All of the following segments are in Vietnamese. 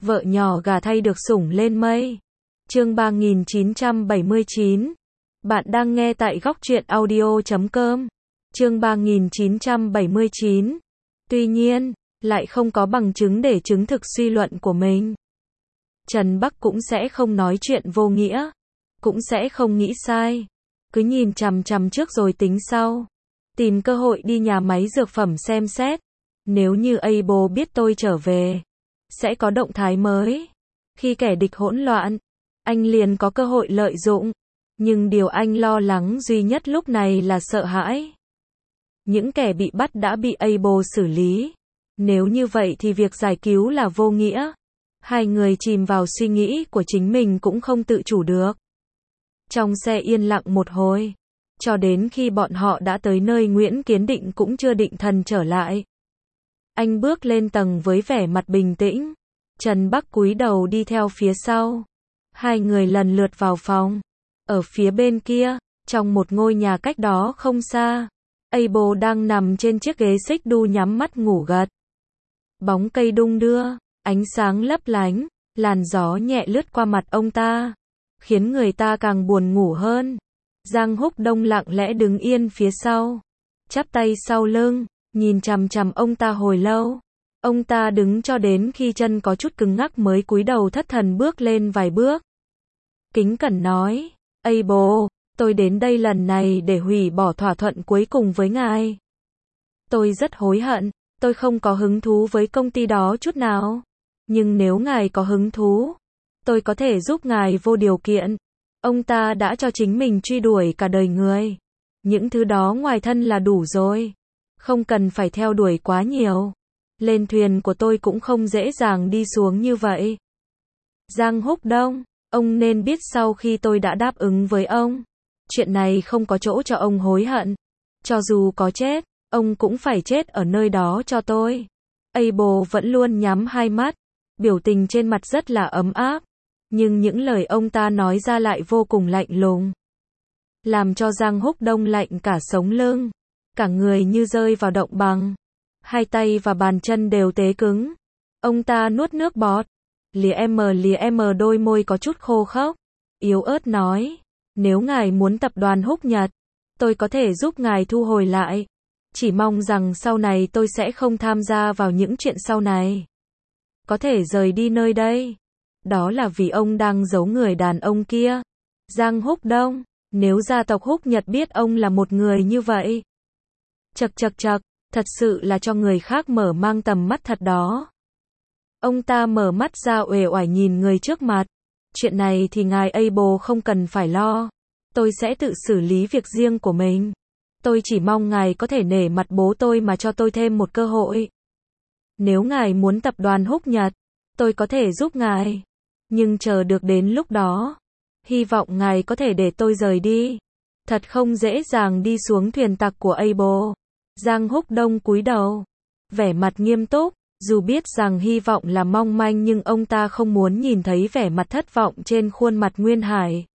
Vợ nhỏ gà thay được sủng lên mây. Chương 3979. Bạn đang nghe tại góc truyện audio.com. Chương 3979. Tuy nhiên, lại không có bằng chứng để chứng thực suy luận của mình. Trần Bắc cũng sẽ không nói chuyện vô nghĩa, cũng sẽ không nghĩ sai, cứ nhìn chằm chằm trước rồi tính sau. Tìm cơ hội đi nhà máy dược phẩm xem xét. Nếu như Able biết tôi trở về, sẽ có động thái mới. Khi kẻ địch hỗn loạn, anh liền có cơ hội lợi dụng. Nhưng điều anh lo lắng duy nhất lúc này là sợ hãi. Những kẻ bị bắt đã bị Able xử lý. Nếu như vậy thì việc giải cứu là vô nghĩa. Hai người chìm vào suy nghĩ của chính mình cũng không tự chủ được. Trong xe yên lặng một hồi, cho đến khi bọn họ đã tới nơi Nguyễn Kiến Định cũng chưa định thần trở lại. Anh bước lên tầng với vẻ mặt bình tĩnh. Trần Bắc cúi đầu đi theo phía sau. Hai người lần lượt vào phòng. Ở phía bên kia, trong một ngôi nhà cách đó không xa, Able đang nằm trên chiếc ghế xích đu nhắm mắt ngủ gật. Bóng cây đung đưa, ánh sáng lấp lánh, làn gió nhẹ lướt qua mặt ông ta, khiến người ta càng buồn ngủ hơn. Giang Húc Đông lặng lẽ đứng yên phía sau, chắp tay sau lưng, nhìn chằm chằm ông ta hồi lâu. Ông ta đứng cho đến khi chân có chút cứng ngắc mới cúi đầu thất thần bước lên vài bước. Kính cẩn nói, Able, tôi đến đây lần này để hủy bỏ thỏa thuận cuối cùng với ngài. Tôi rất hối hận, tôi không có hứng thú với công ty đó chút nào. Nhưng nếu ngài có hứng thú, tôi có thể giúp ngài vô điều kiện. Ông ta đã cho chính mình truy đuổi cả đời người. Những thứ đó ngoài thân là đủ rồi. Không cần phải theo đuổi quá nhiều. Lên thuyền của tôi cũng không dễ dàng đi xuống như vậy. Giang Húc Đông, ông nên biết sau khi tôi đã đáp ứng với ông, chuyện này không có chỗ cho ông hối hận. Cho dù có chết, ông cũng phải chết ở nơi đó cho tôi. Able vẫn luôn nhắm hai mắt, biểu tình trên mặt rất là ấm áp. Nhưng những lời ông ta nói ra lại vô cùng lạnh lùng, làm cho Giang Húc Đông lạnh cả sống lưng, cả người như rơi vào động bằng. Hai tay và bàn chân đều tế cứng. Ông ta nuốt nước bọt, lìa em đôi môi có chút khô khốc, yếu ớt nói, nếu ngài muốn tập đoàn Húc Nhật, tôi có thể giúp ngài thu hồi lại. Chỉ mong rằng sau này tôi sẽ không tham gia vào những chuyện sau này. Có thể rời đi nơi đây. Đó là vì ông đang giấu người đàn ông kia. Giang Húc Đông, nếu gia tộc Húc Nhật biết ông là một người như vậy. Chậc, thật sự là cho người khác mở mang tầm mắt thật đó. Ông ta mở mắt ra uể oải nhìn người trước mặt. Chuyện này thì ngài Able không cần phải lo. Tôi sẽ tự xử lý việc riêng của mình. Tôi chỉ mong ngài có thể nể mặt bố tôi mà cho tôi thêm một cơ hội. Nếu ngài muốn tập đoàn Húc Nhật, tôi có thể giúp ngài. Nhưng chờ được đến lúc đó, hy vọng ngài có thể để tôi rời đi. Thật không dễ dàng đi xuống thuyền tặc của Able. Giang Húc Đông cúi đầu, vẻ mặt nghiêm túc, dù biết rằng hy vọng là mong manh nhưng ông ta không muốn nhìn thấy vẻ mặt thất vọng trên khuôn mặt Nguyên Hải.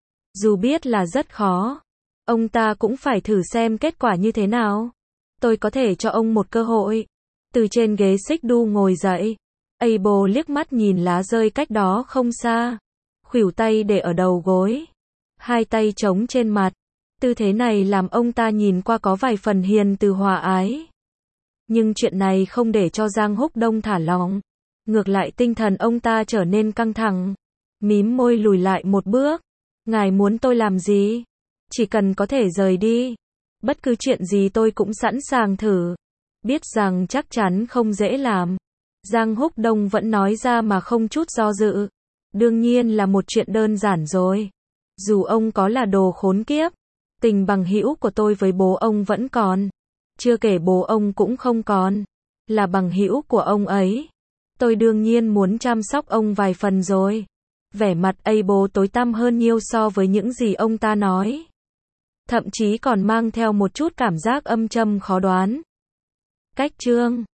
Dù biết là rất khó, ông ta cũng phải thử xem kết quả như thế nào. Tôi có thể cho ông một cơ hội. Từ trên ghế xích đu ngồi dậy, Able liếc mắt nhìn lá rơi cách đó không xa, khuỷu tay để ở đầu gối, hai tay chống trên mặt. Tư thế này làm ông ta nhìn qua có vài phần hiền từ hòa ái. Nhưng chuyện này không để cho Giang Húc Đông thả lỏng. Ngược lại tinh thần ông ta trở nên căng thẳng. Mím môi lùi lại một bước. Ngài muốn tôi làm gì? Chỉ cần có thể rời đi. Bất cứ chuyện gì tôi cũng sẵn sàng thử. Biết rằng chắc chắn không dễ làm. Giang Húc Đông vẫn nói ra mà không chút do dự. Đương nhiên là một chuyện đơn giản rồi. Dù ông có là đồ khốn kiếp, tình bằng hữu của tôi với bố ông vẫn còn. Chưa kể bố ông cũng không còn. Là bằng hữu của ông ấy. Tôi đương nhiên muốn chăm sóc ông vài phần rồi. Vẻ mặt Able tối tăm hơn nhiều so với những gì ông ta nói. Thậm chí còn mang theo một chút cảm giác âm châm khó đoán. Cách chương